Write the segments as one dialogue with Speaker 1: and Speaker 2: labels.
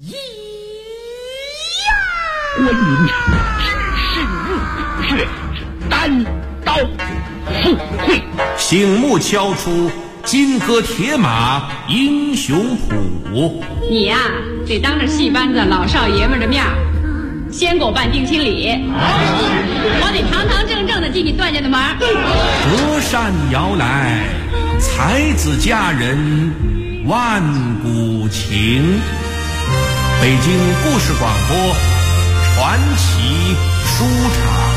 Speaker 1: 关云长只身入虎穴，单刀赴会，
Speaker 2: 醒目敲出金戈铁马英雄谱。
Speaker 3: 你呀，得当着戏班子老少爷们的面先给我办定亲礼，我得堂堂正正的进你段家的门。
Speaker 2: 隔山摇来，才子佳人万古情。北京故事广播传奇书场。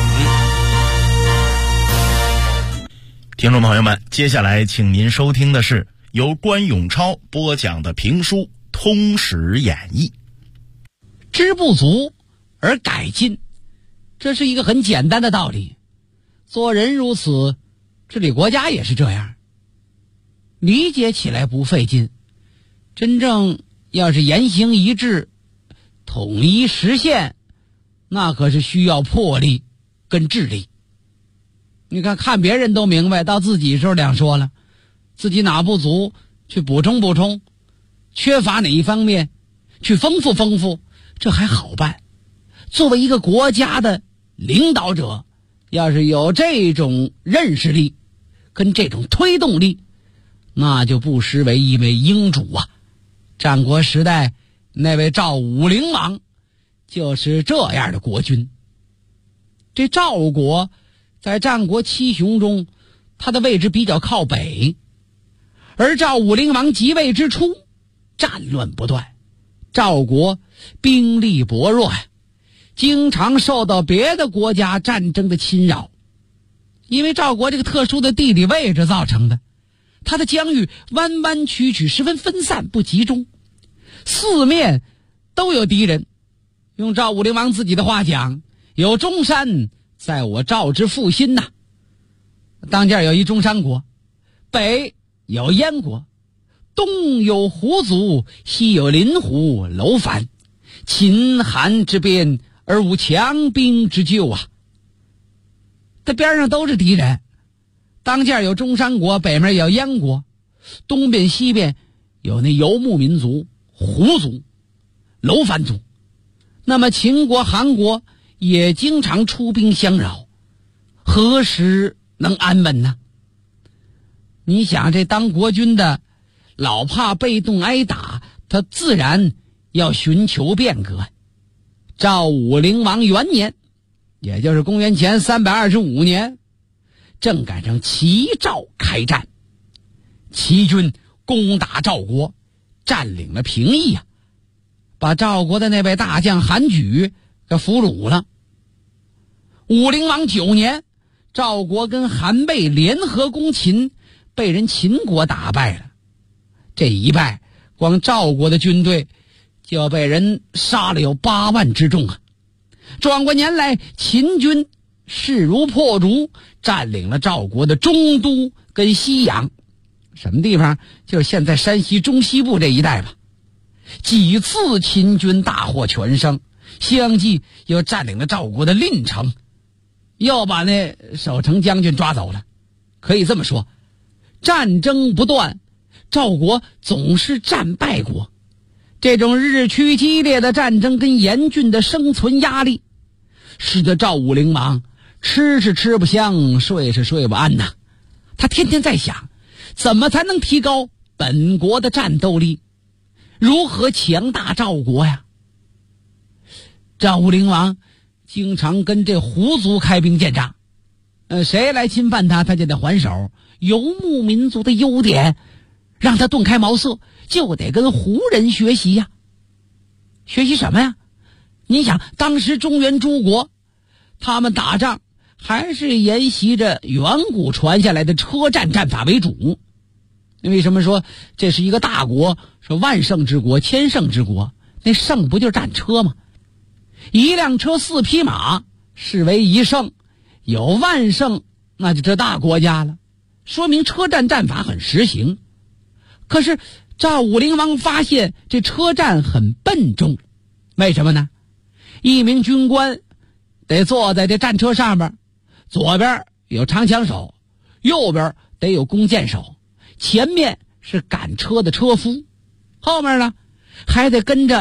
Speaker 4: 听众朋友们，接下来请您收听的是由关永超播讲的评书《通史演义》。
Speaker 5: 知不足而改进，这是一个很简单的道理。做人如此，治理国家也是这样，理解起来不费劲，真正要是言行一致，统一实现，那可是需要魄力跟智力。你看别人都明白，到自己时候两说了，自己哪不足去补充补充，缺乏哪一方面去丰富丰富，这还好办。作为一个国家的领导者，要是有这种认识力跟这种推动力，那就不失为一位英主啊。战国时代那位赵武灵王就是这样的国君。这赵国在战国七雄中，他的位置比较靠北，而赵武灵王即位之初，战乱不断，赵国兵力薄弱呀，经常受到别的国家战争的侵扰。因为赵国这个特殊的地理位置造成的，它的疆域弯弯曲曲，十分分散不集中，四面都有敌人。用赵武灵王自己的话讲，有中山在我赵之腹心呐。当间有一中山国，北有燕国，东有胡族，西有林胡楼烦，秦韩之边而无强兵之救啊。它边上都是敌人，当间有中山国，北面有燕国，东边西边有那游牧民族胡族楼烦族。那么秦国韩国也经常出兵相扰，何时能安稳呢？你想这当国君的老怕被动挨打，他自然要寻求变革。赵武灵王元年，也就是公元前325年，正赶上齐赵开战，齐军攻打赵国，占领了平邑啊，把赵国的那位大将韩举给俘虏了。武灵王9年，赵国跟韩魏联合攻秦，被人秦国打败了。这一败，光赵国的军队就被人杀了有8万之众啊！转过年来，秦军势如破竹，占领了赵国的中都跟西阳，什么地方？就是现在山西中西部这一带吧。几次秦军大获全胜，相继又占领了赵国的临城，又把那守城将军抓走了。可以这么说，战争不断，赵国总是战败国。这种日趋激烈的战争跟严峻的生存压力，使得赵武灵王吃是吃不香，睡是睡不安呐。他天天在想，怎么才能提高本国的战斗力，如何强大赵国呀？赵武灵王经常跟这胡族开兵见仗，谁来侵犯他，他就得还手。游牧民族的优点让他顿开茅塞，就得跟胡人学习呀。学习什么呀？你想，当时中原诸国他们打仗还是沿袭着远古传下来的车战战法为主。为什么说这是一个大国，说万胜之国千胜之国？那胜不就是战车吗？一辆车4匹马视为一胜，有万胜那就这大国家了，说明车战战法很实行。可是赵武灵王发现这车战很笨重，为什么呢？一名军官得坐在这战车上边，左边有长枪手，右边得有弓箭手，前面是赶车的车夫，后面呢还得跟着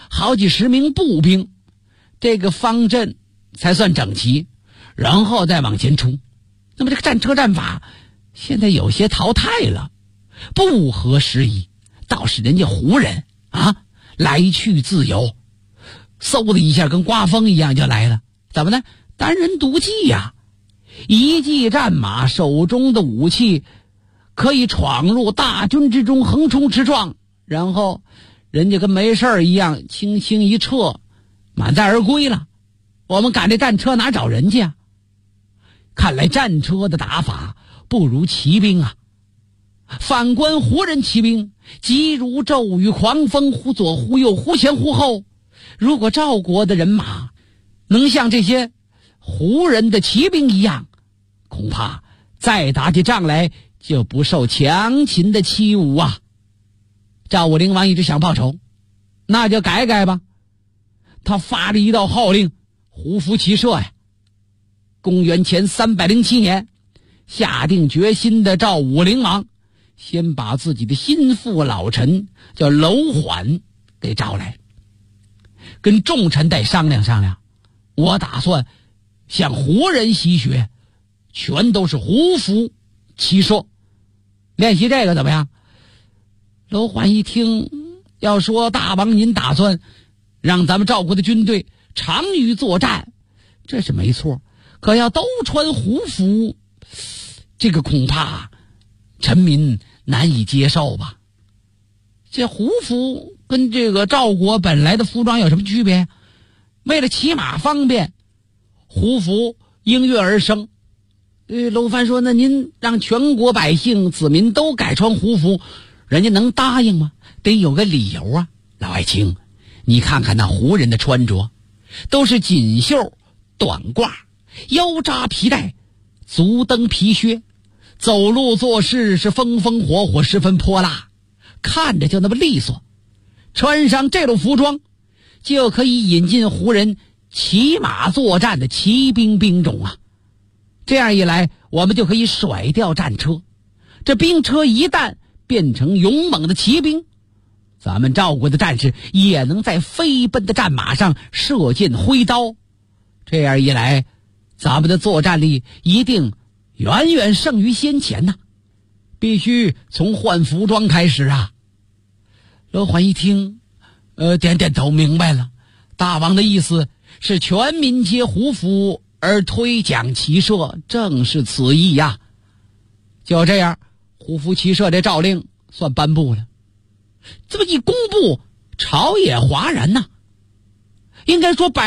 Speaker 5: 好几十名步兵，这个方阵才算整齐，然后再往前冲。那么这个战车战法现在有些淘汰了，不合时宜。倒是人家胡人啊，来去自由，嗖的一下跟刮风一样就来了。怎么呢？单人独骑呀，一骑战马，手中的武器可以闯入大军之中，横冲直撞，然后人家跟没事一样，轻轻一撤，满载而归了。我们赶这战车哪找人家？看来战车的打法不如骑兵啊。反观胡人骑兵，急如骤雨，狂风忽左忽右，忽前忽后。如果赵国的人马能像这些胡人的骑兵一样，恐怕再打起仗来就不受强秦的欺侮啊。赵武灵王一直想报仇，那就改改吧。他发了一道号令，胡服骑射呀。公元前307年，下定决心的赵武灵王先把自己的心腹老臣叫楼缓给招来，跟众臣得商量商量，我打算向胡人习学，全都是胡服骑射，练习这个怎么样？楼缓一听，要说大王您打算让咱们赵国的军队长于作战，这是没错，可要都穿胡服，这个恐怕臣民难以接受吧。这胡服跟这个赵国本来的服装有什么区别？为了骑马方便，胡服应运而生。楼烦说，那您让全国百姓子民都改穿胡服，人家能答应吗？得有个理由啊。老爱卿，你看看那胡人的穿着，都是锦袖短褂，腰扎皮带，足蹬皮靴，走路做事是风风火火，十分泼辣，看着就那么利索。穿上这种服装，就可以引进胡人骑马作战的骑兵兵种啊。这样一来，我们就可以甩掉战车，这兵车一旦变成勇猛的骑兵，咱们赵国的战士也能在飞奔的战马上射箭挥刀。这样一来，咱们的作战力一定远远胜于先前呐。必须从换服装开始啊。楼缓一听，点点头，明白了。大王的意思是全民皆胡服而推讲骑射，正是此意呀。就这样，胡服骑射这诏令算颁布了。这么一公布，朝野哗然呐。应该说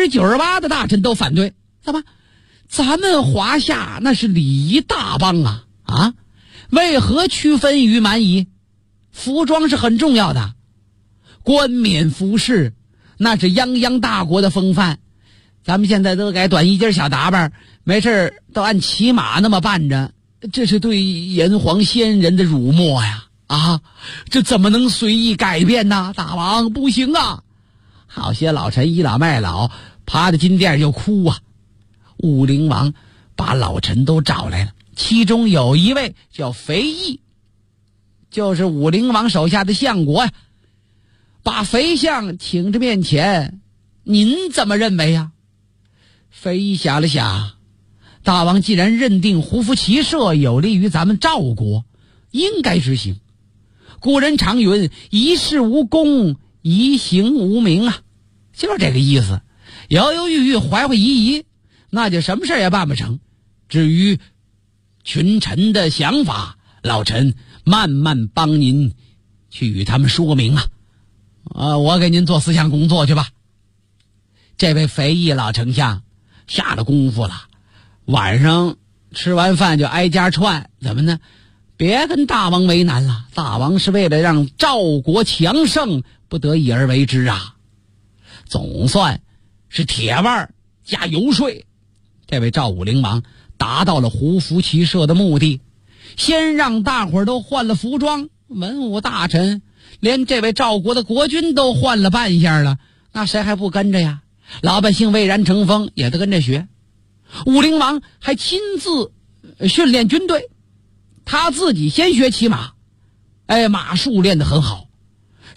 Speaker 5: 98%的大臣都反对。怎么？咱们华夏那是礼仪大邦啊，为何区分于蛮夷？服装是很重要的，冠冕服饰那是泱泱大国的风范。咱们现在都改短衣襟小打扮，没事都按骑马那么办着，这是对炎黄先人的辱没呀！这怎么能随意改变呢？大王不行啊！好些老臣倚老卖老，趴在金殿就哭啊。武灵王把老臣都找来了，其中有一位叫肥义，就是武灵王手下的相国呀。把肥相请至面前，您怎么认为呀？肥义想了想，大王既然认定胡服骑射有利于咱们赵国，应该执行。古人常云，一事无功，一行无名啊，就是这个意思。犹犹豫豫，怀怀疑疑，那就什么事也办不成。至于群臣的想法，老臣慢慢帮您去与他们说明我给您做思想工作去吧。这位肥义老丞相下了功夫了，晚上吃完饭就挨家串。怎么呢？别跟大王为难了，大王是为了让赵国强盛不得已而为之啊。总算是铁腕加游说，这位赵武灵王达到了胡服骑射的目的。先让大伙儿都换了服装，文武大臣连这位赵国的国君都换了扮相了，那谁还不跟着呀？老百姓蔚然成风，也都跟着学。武灵王还亲自训练军队，他自己先学骑马，马术练得很好，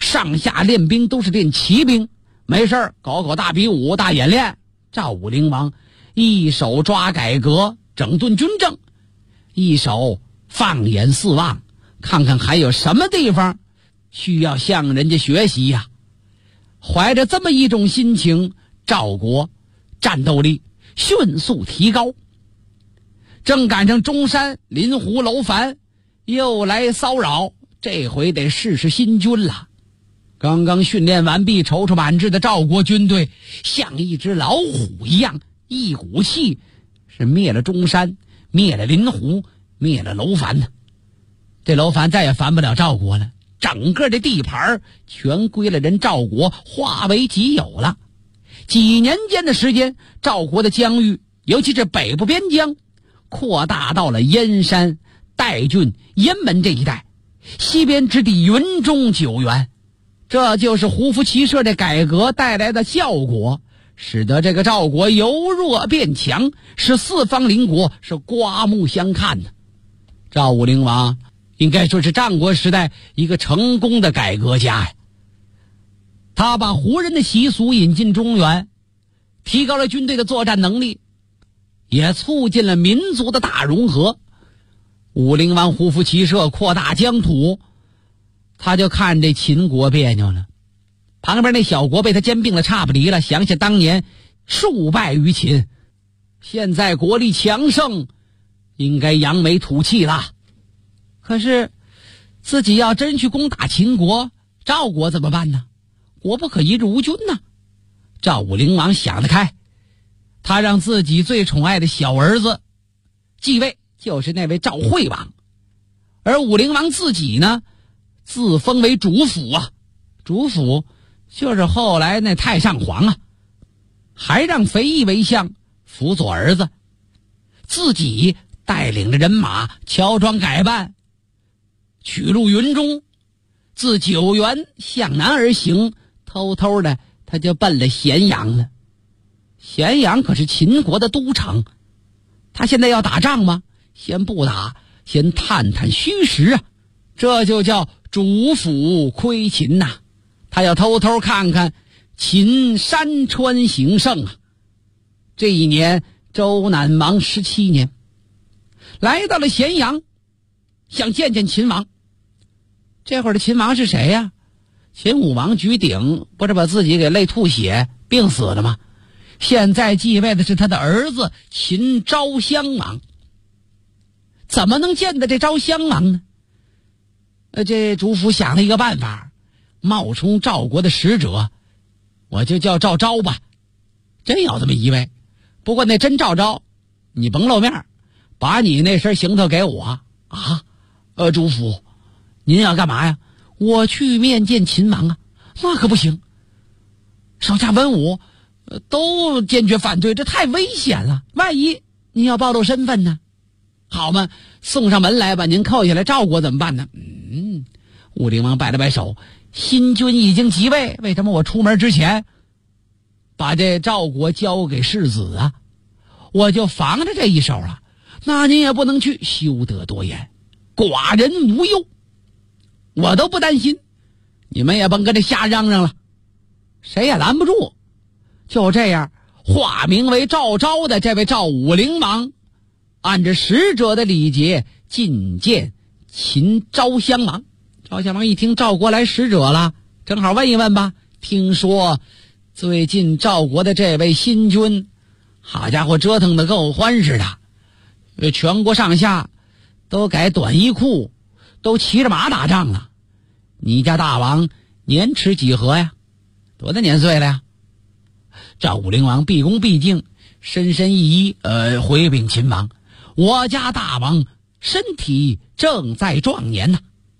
Speaker 5: 上下练兵都是练骑兵，没事搞大比武、大演练。赵武灵王一手抓改革整顿军政，一手放眼四望，看看还有什么地方需要向人家学习呀。怀着这么一种心情，赵国战斗力迅速提高。正赶上中山、临湖、楼烦又来骚扰，这回得试试新军了。刚刚训练完毕、踌躇满志的赵国军队像一只老虎一样，一股气是灭了中山，灭了临湖，灭了楼烦呢。这楼烦再也烦不了赵国了，整个的地盘全归了人赵国，化为己有了。几年间的时间，赵国的疆域，尤其是北部边疆，扩大到了燕山、代郡、雁门这一带，西边之地云中九原。这就是胡服骑射的改革带来的效果，使得这个赵国由弱变强，使四方邻国是刮目相看的。赵武灵王应该说是战国时代一个成功的改革家呀。他把胡人的习俗引进中原，提高了军队的作战能力，也促进了民族的大融合。武灵王胡服骑射，扩大疆土，他就看这秦国别扭了。旁边那小国被他兼并了差不离了，想想当年数败于秦，现在国力强盛，应该扬眉吐气了。可是自己要真去攻打秦国，赵国怎么办呢？国不可一日无君呢。赵武灵王想得开，他让自己最宠爱的小儿子继位，就是那位赵惠王。而武灵王自己呢，自封为主辅啊，主辅就是后来那太上皇啊，还让肥义为相辅佐儿子，自己带领着人马乔装改扮，取入云中，自九原向南而行，偷偷的他就奔了咸阳了。咸阳可是秦国的都城，他现在要打仗吗？先不打，先探探虚实啊，这就叫主辅窥秦呐。他要偷偷看看秦山川形胜啊。这一年周赧王17年，来到了咸阳，想见见秦王。这会儿的秦王是谁呀？秦武王举鼎，不是把自己给累吐血病死了吗？现在继位的是他的儿子秦昭襄王。怎么能见到这昭襄王呢？这主府想了一个办法，冒充赵国的使者，我就叫赵昭吧。真有这么一位，不过那真赵昭，你甭露面，把你那身行头给我啊。主府，您要干嘛呀？我去面见秦王啊。那可不行，手下文武都坚决反对，这太危险了，万一您要暴露身份呢？好嘛，送上门来把您扣下来，赵国怎么办呢？武灵王摆了摆手，新君已经即位，为什么我出门之前把这赵国交给世子啊？我就防着这一手了。那您也不能去，休得多言，寡人无忧，我都不担心，你们也甭跟这瞎嚷嚷了，谁也拦不住。就这样，化名为赵昭的这位赵武灵王，按着使者的礼节觐见秦昭襄王。昭襄王一听赵国来使者了，正好问一问吧，听说最近赵国的这位新君，好家伙，折腾得够欢实的，全国上下都改短衣裤，都骑着马打仗了。你家大王年齿几何呀？多大年岁了呀？赵武灵王毕恭毕敬，深深一揖，回禀秦王，我家大王身体正在壮年呢。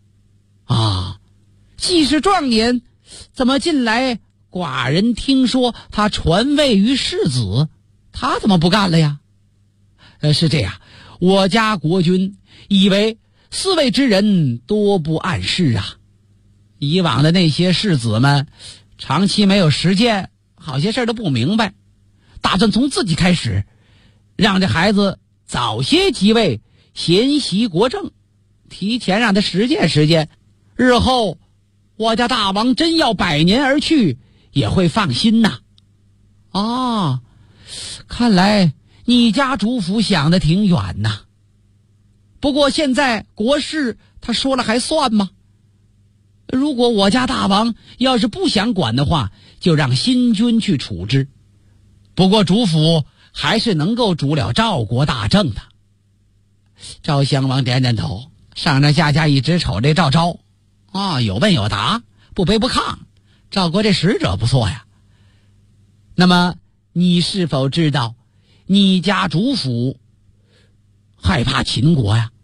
Speaker 5: 既是壮年，怎么近来寡人听说他传位于世子，他怎么不干了呀？是这样，我家国君以为4位之人多不谙事啊。以往的那些世子们长期没有实践，好些事都不明白，打算从自己开始，让这孩子早些即位，研习国政，提前让他实践实践，日后我家大王真要百年而去，也会放心呐。啊，看来你家主府想得挺远呐。不过现在国事他说了还算吗？如果我家大王要是不想管的话，就让新君去处置。不过主府还是能够主了赵国大政的。赵襄王点点头，上上下下一直瞅这赵昭，有问有答，不卑不亢。赵国这使者不错呀。那么你是否知道你家主府害怕秦国呀？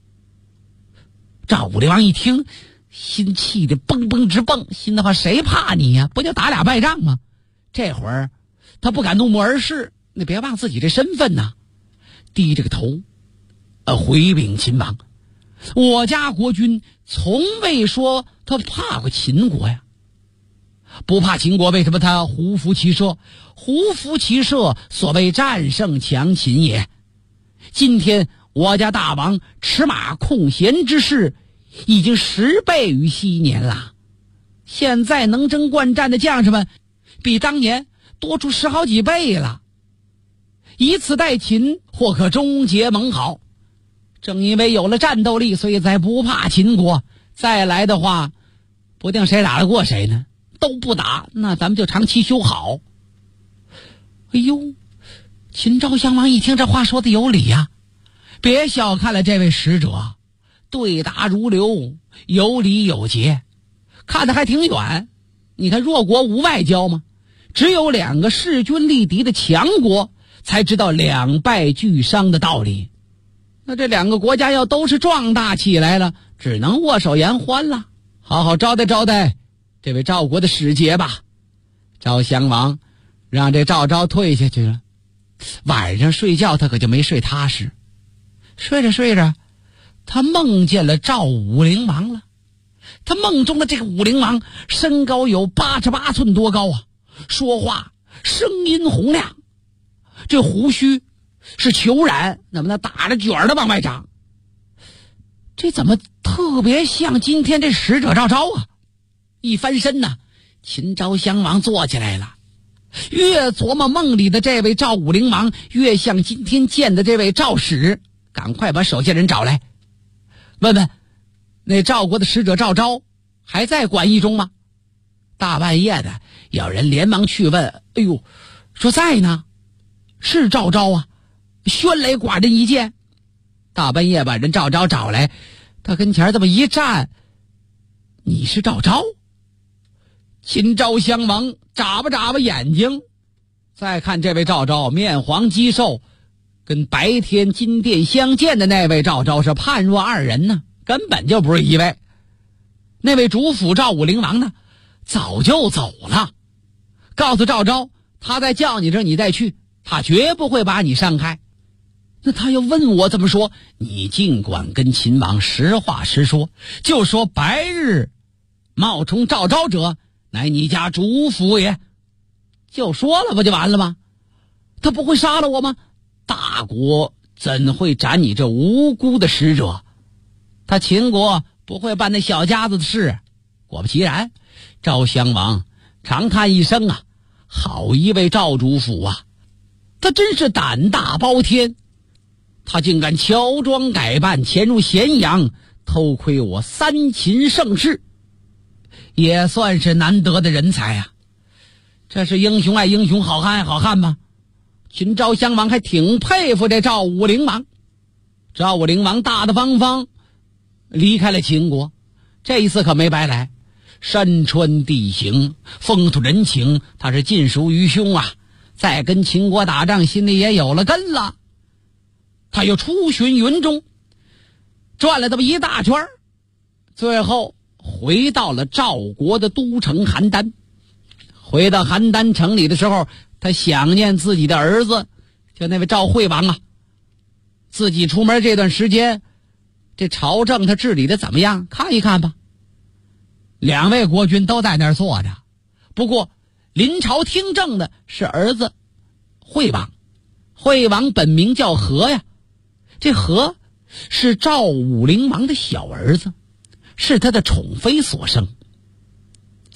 Speaker 5: 赵武灵王一听，心气得蹦蹦直蹦，心的话谁怕你呀？不就打俩败仗吗？这会儿他不敢怒目而视，你别忘自己这身份呐。低着个头回禀秦王，我家国君从未说他怕过秦国呀。不怕秦国，为什么他胡服骑射？胡服骑射，所谓战胜强秦也。今天我家大王驰马控弦之势已经10倍于昔年了，现在能征惯战的将士们比当年多出10好几倍了，以此待秦，或可终结盟好。正因为有了战斗力，所以才不怕秦国。再来的话，不定谁打得过谁呢？都不打，那咱们就长期修好。哎呦，秦昭襄王一听这话说的有理呀，别小看了这位使者，对答如流，有理有节，看得还挺远。你看弱国无外交吗？只有2个势均力敌的强国才知道两败俱伤的道理。那这2个国家要都是壮大起来了，只能握手言欢了。好好招待招待这位赵国的使节吧。赵襄王让这赵昭退下去了。晚上睡觉他可就没睡踏实，睡着睡着他梦见了赵武灵王了。他梦中的这个武灵王身高有88寸多高啊，说话声音洪亮，这胡须是虬髯，那么他打着卷的往外长。这怎么特别像今天这使者赵昭啊？一翻身呢，秦昭襄王坐起来了。越琢磨梦里的这位赵武灵王，越像今天见的这位赵使。赶快把手下人找来，问问那赵国的使者赵昭还在馆驿中吗？大半夜的，有人连忙去问，哎呦，说在呢，是赵昭啊，宣雷寡人一见。大半夜把人赵昭找来，他跟前这么一站，你是赵昭？秦昭襄王眨巴眨巴眼睛，再看这位赵昭面黄肌瘦，跟白天金殿相见的那位赵昭是判若2人呢，根本就不是一位。那位主府赵武灵王呢，早就走了，告诉赵昭他在叫你这你再去，他绝不会把你伤害。那他又问我怎么说，你尽管跟秦王实话实说，就说白日冒充赵昭者乃你家主府也，就说了不就完了吗？他不会杀了我吗？大国怎会斩你这无辜的使者？他秦国不会办那小家子的事。果不其然，赵襄王长叹一声啊，好一位赵主府啊，他真是胆大包天，他竟敢乔装改扮潜入咸阳，偷窥我3秦盛世，也算是难得的人才啊。这是英雄爱英雄，好汉爱好汉吗？秦昭襄王还挺佩服这赵武灵王。赵武灵王大大方方离开了秦国，这一次可没白来。山川地形风土人情他是尽熟于胸啊，再跟秦国打仗心里也有了根了。他又出巡云中，转了这么一大圈，最后回到了赵国的都城邯郸。回到邯郸城里的时候，他想念自己的儿子，就那位赵惠王啊。自己出门这段时间，这朝政他治理的怎么样？看一看吧。2位国君都在那儿坐着，不过临朝听政的是儿子惠王。惠王本名叫和呀，这和是赵武灵王的小儿子，是他的宠妃所生。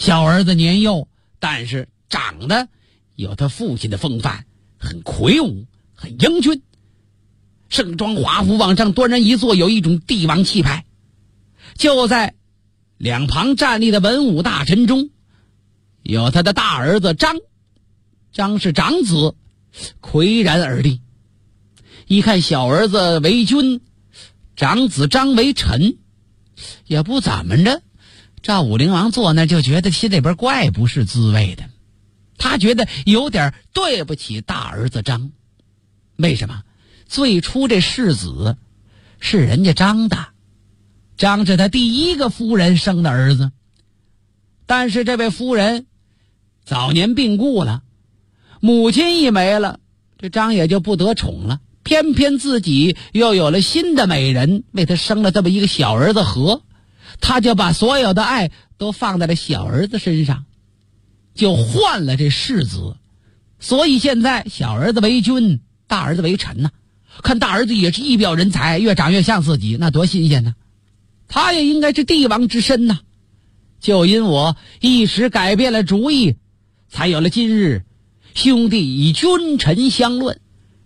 Speaker 5: 小儿子年幼，但是长得有他父亲的风范，很魁梧，很英俊，盛装华服往上端然一坐，有一种帝王气派。就在两旁站立的文武大臣中，有他的大儿子张是长子，岿然而立。一看小儿子为君，长子张为臣，也不怎么着。赵武灵王坐那就觉得心里边怪不是滋味的，他觉得有点对不起大儿子张。为什么？最初这世子是人家张的，张是他第一个夫人生的儿子，但是这位夫人早年病故了，母亲一没了，这张也就不得宠了。偏偏自己又有了新的美人，为他生了这么一个小儿子和，他就把所有的爱都放在了小儿子身上，就换了这世子。所以现在小儿子为君，大儿子为臣看大儿子也是一表人才，越长越像自己，那多新鲜他也应该是帝王之身就因我一时改变了主意，才有了今日兄弟以君臣相论。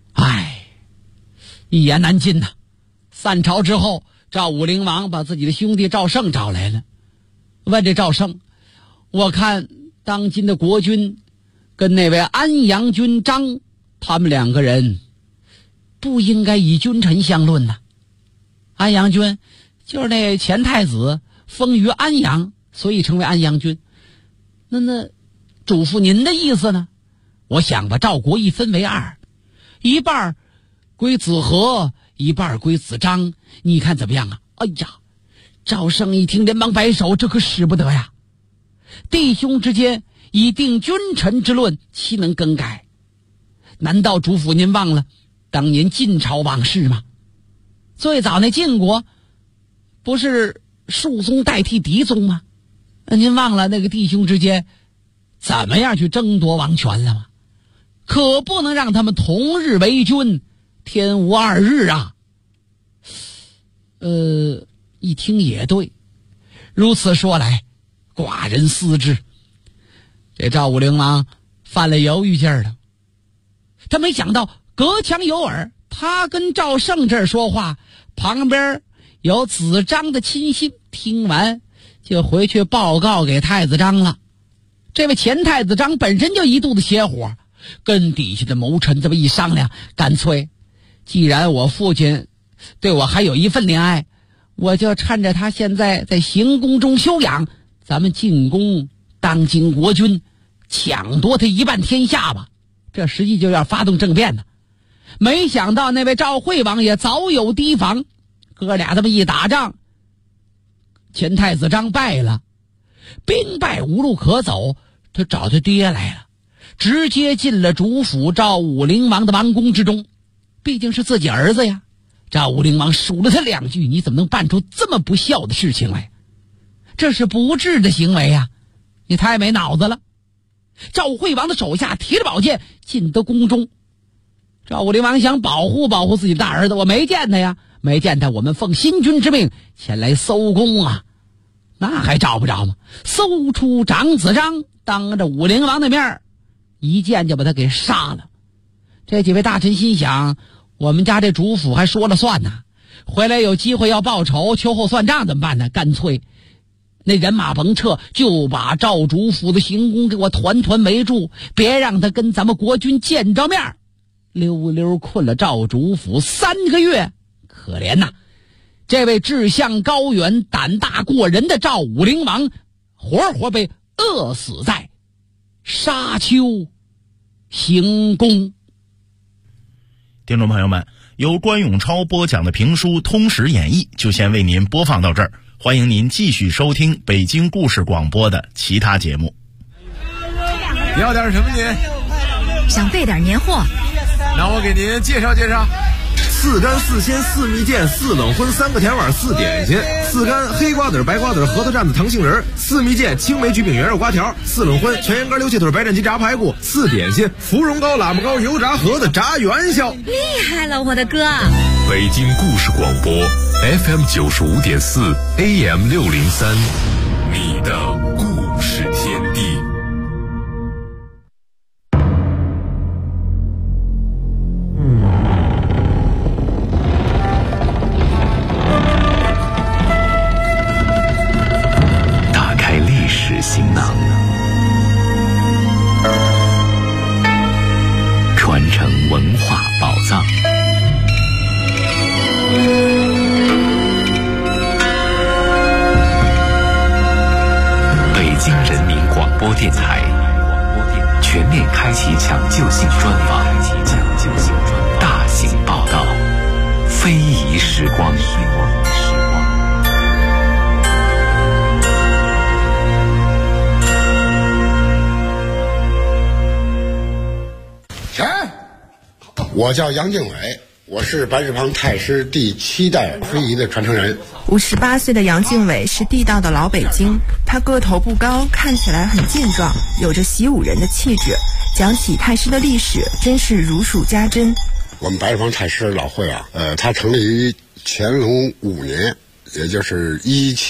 Speaker 5: 一言难尽散朝之后，赵武灵王把自己的兄弟赵胜找来了，问这赵胜，我看当今的国君跟那位安阳君张，他们两个人不应该以君臣相论安阳君就是那前太子，封于安阳，所以成为安阳君。那主父您的意思呢？我想把赵国一分为二，一半归子和，一半归子张，你看怎么样哎呀，赵胜一听连忙摆手，这可使不得呀！弟兄之间以定君臣之论，岂能更改？难道主父您忘了当年晋朝往事吗？最早那晋国不是庶宗代替嫡宗吗？您忘了那个弟兄之间怎么样去争夺王权了吗？可不能让他们同日为君，天无二日一听也对，如此说来，寡人思之。这赵武灵王犯了犹豫劲儿了，他没想到隔墙有耳，他跟赵胜这儿说话，旁边有子张的亲信，听完就回去报告给太子张了。这位前太子张本身就一肚子邪火，跟底下的谋臣这么一商量，干脆既然我父亲对我还有一份怜爱，我就趁着他现在在行宫中休养，咱们进宫当今国君，抢夺他一半天下吧。这实际就要发动政变呢。没想到那位赵惠王也早有提防，哥俩这么一打仗，前太子张败了，兵败无路可走，他找他爹来了，直接进了主府赵武灵王的王宫之中，毕竟是自己儿子呀。赵武灵王数了他两句，你怎么能办出这么不孝的事情来？这是不智的行为呀，你太没脑子了。赵惠王的手下提着宝剑进到宫中，赵武灵王想保护自己的大儿子，我没见他呀，没见他，我们奉新君之命前来搜宫那还找不着吗？搜出长子张，当着武灵王的面一剑就把他给杀了。这几位大臣心想，我们家这主府还说了算呢，回来有机会要报仇，秋后算账怎么办呢？干脆那人马甭撤，就把赵主府的行宫给我团团围住，别让他跟咱们国君见着面。溜溜困了赵主府3个月，可怜呐！这位志向高远、胆大过人的赵武灵王，活活被饿死在沙丘行宫。
Speaker 4: 听众朋友们，由关永超播讲的评书《通史演义》就先为您播放到这儿，欢迎您继续收听北京故事广播的其他节目。
Speaker 6: 要点什么您？
Speaker 7: 想备点年货。
Speaker 6: 那我给您介绍介绍：4干4鲜4蜜饯4冷荤3个甜碗4点心，4干黑瓜子白瓜子核桃蘸子糖杏仁，4蜜饯青梅焗饼圆肉瓜条，4冷荤全羊肝溜气腿白斩鸡炸排骨，4点心芙蓉糕喇嘛糕油炸盒子炸元宵。
Speaker 7: 厉害了，我的哥！
Speaker 8: 北京故事广播 FM 95.4 AM 603，你的故事天。
Speaker 9: 人民广播电台全面开启抢救性专访，大型报道，非遗时光。
Speaker 10: 我叫杨敬伟，我是白纸坊太师第7代非遗的传承人。
Speaker 11: 58岁的杨敬伟是地道的老北京，他个头不高，看起来很健壮，有着习武人的气质。讲起太师的历史，真是如数家珍。
Speaker 10: 我们白纸坊太师老会啊，它成立于乾隆5年，也就是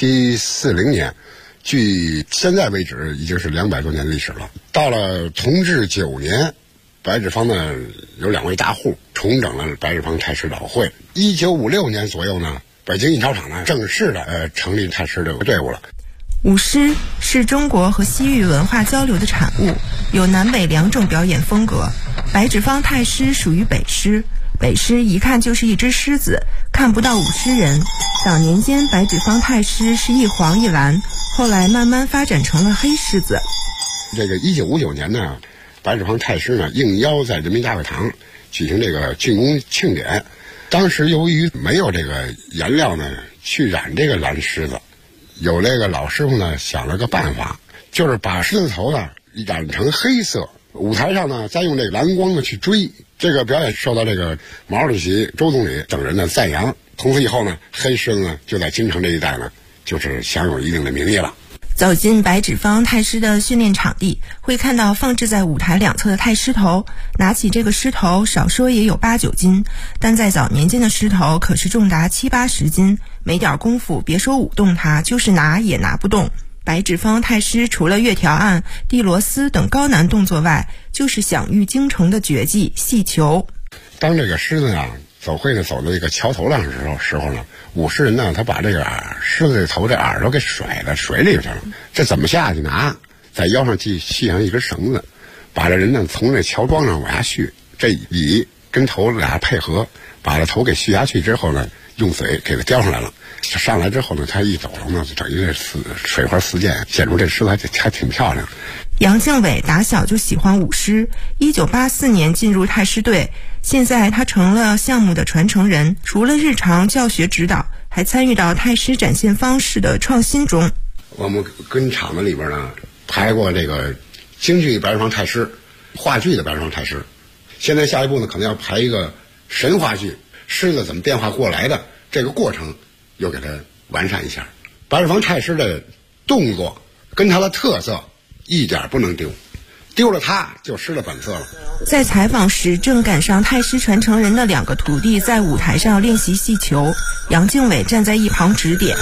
Speaker 10: 1740年，距现在为止已经是200多年历史了。到了同治9年。白纸坊呢有2位大户重整了白纸坊太师老会。1956年左右呢，北京印钞厂呢正式的成立太师的队伍了。
Speaker 11: 舞狮是中国和西域文化交流的产物，有南北2种表演风格。白纸坊太师属于北狮，北狮一看就是一只狮子，看不到舞狮人。早年间白纸坊太师是一黄一蓝，后来慢慢发展成了黑狮子。
Speaker 10: 这个1959年呢，白纸坊太师呢应邀在人民大会堂举行这个竣工庆典。当时由于没有这个颜料呢去染这个蓝狮子，有这个老师傅呢想了个办法，就是把狮子头呢染成黑色，舞台上呢再用这个蓝光呢去追。这个表演受到这个毛主席、周总理等人的赞扬。从此以后呢，黑狮子呢就在京城这一带呢就是享有一定的名义了。
Speaker 11: 走进白纸坊太师的训练场地，会看到放置在舞台2侧的太师头。拿起这个狮头，少说也有8、9斤，但在早年间的狮头可是重达7、80斤，没点功夫，别说舞动它，就是拿也拿不动。白纸坊太师除了月条案、递螺丝等高难动作外，就是享誉京城的绝技戏球。
Speaker 10: 当这个狮子啊走会呢走到这个桥头上的时候呢，舞狮人呢他把这个狮子的头这耳朵给甩到水里去了。这怎么下去呢？在腰上系上一根绳子，把这人呢从这桥桩上往下续，这尾跟头俩配合，把这头给续下去之后呢，用嘴给它叼上来了。上来之后呢，他一走呢，就等于这水花四溅，显出这狮子还挺漂亮。
Speaker 11: 杨敬伟打小就喜欢舞狮，1984年进入太师队，现在他成了项目的传承人。除了日常教学指导，还参与到太师展现方式的创新中。
Speaker 10: 我们跟厂子里边呢排过这个京剧白纸坊太师、话剧的白纸坊太师，现在下一步呢可能要排一个神话剧，狮子怎么变化过来的这个过程又给它完善一下。白纸坊太师的动作跟他的特色一点不能丢，丢了它就失了本色了。
Speaker 11: 在采访时，正赶上太师传承人的2个徒弟在舞台上练习戏球，杨敬伟站在一旁指点。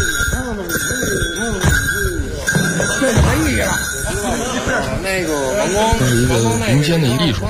Speaker 12: 这是一个民间的艺术。